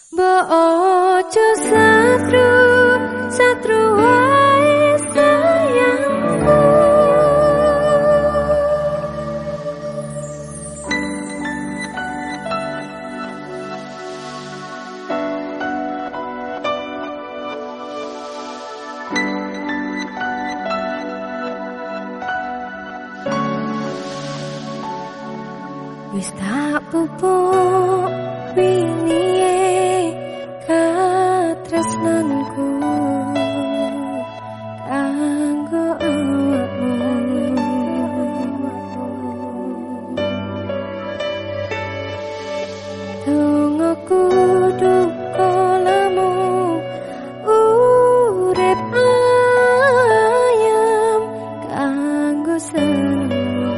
Ojo satru wae sayangku. Wis tak pupuk wingi katresnanku kanggo awakmu. Dongoku duka lamu urip ayam kanggo seneng.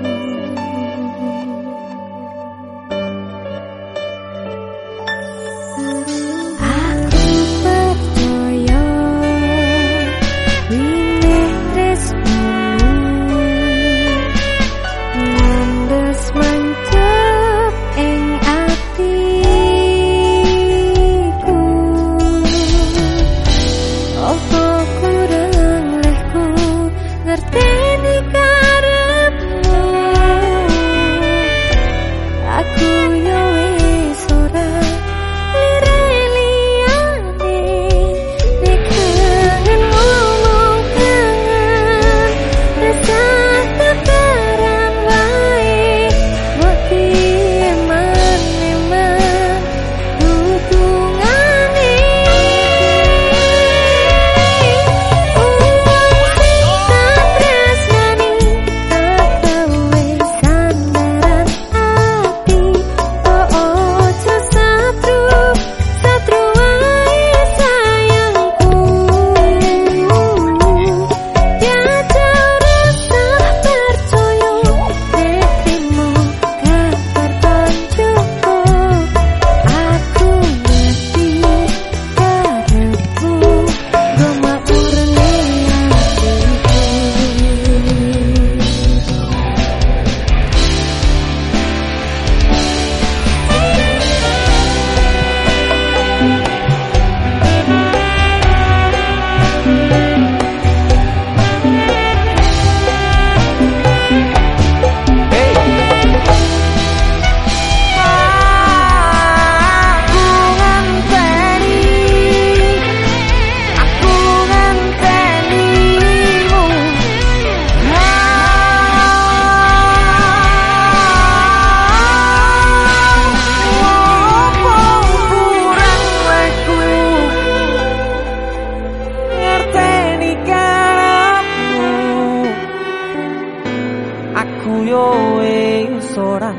Ora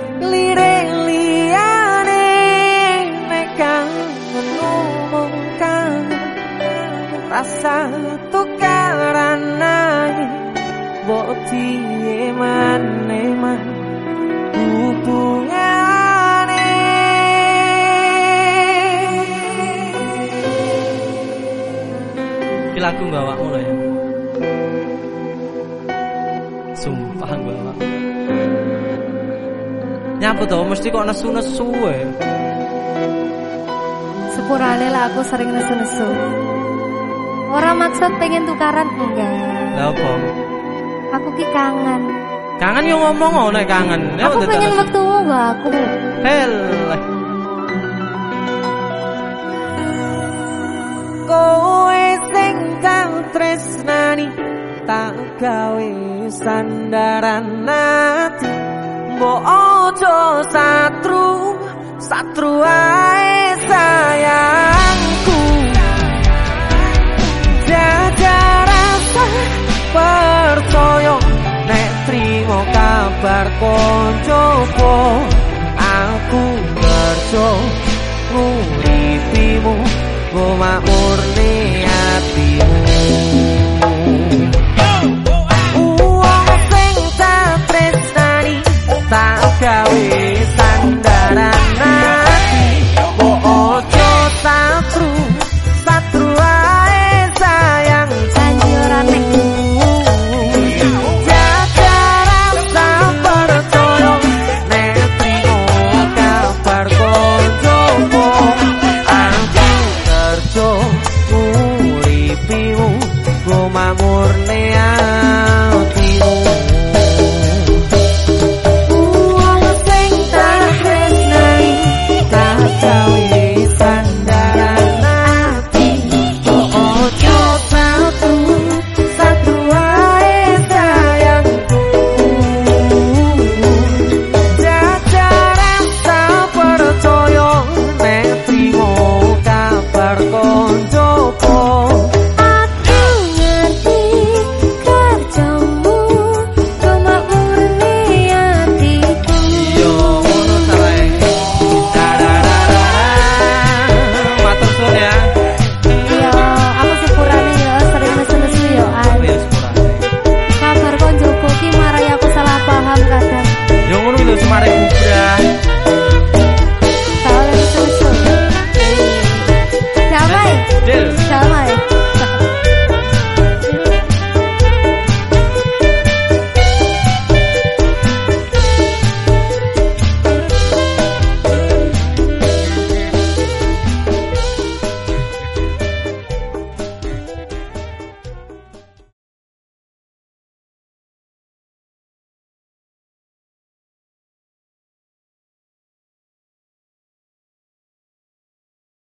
lirik liyane nek kangen ngomong kangen rasa tukaran ae mbok diye maneh hubungane. Iki lagu mbawakmu lho ya. Sumpah mbawak. Nyapa to mesti kok nesu-nesu wae. Sepurane lah aku sering nesu-nesu. Ora maksud pengen tukaran enggak. Lah opo? Aku ki kangen. Kangen yo ngomong nek kangen. Aku pengen wektumu mbak aku. Heleh. Kowe sing tak tresnani tak gawe sandaran ati. Mbok ojo satru ae sayangku. Jajar rasa percaya nek trimo kabar koncoku. Aku kerja nguripimu go makmurne atimu. Uang sing tak tresnani tak gawe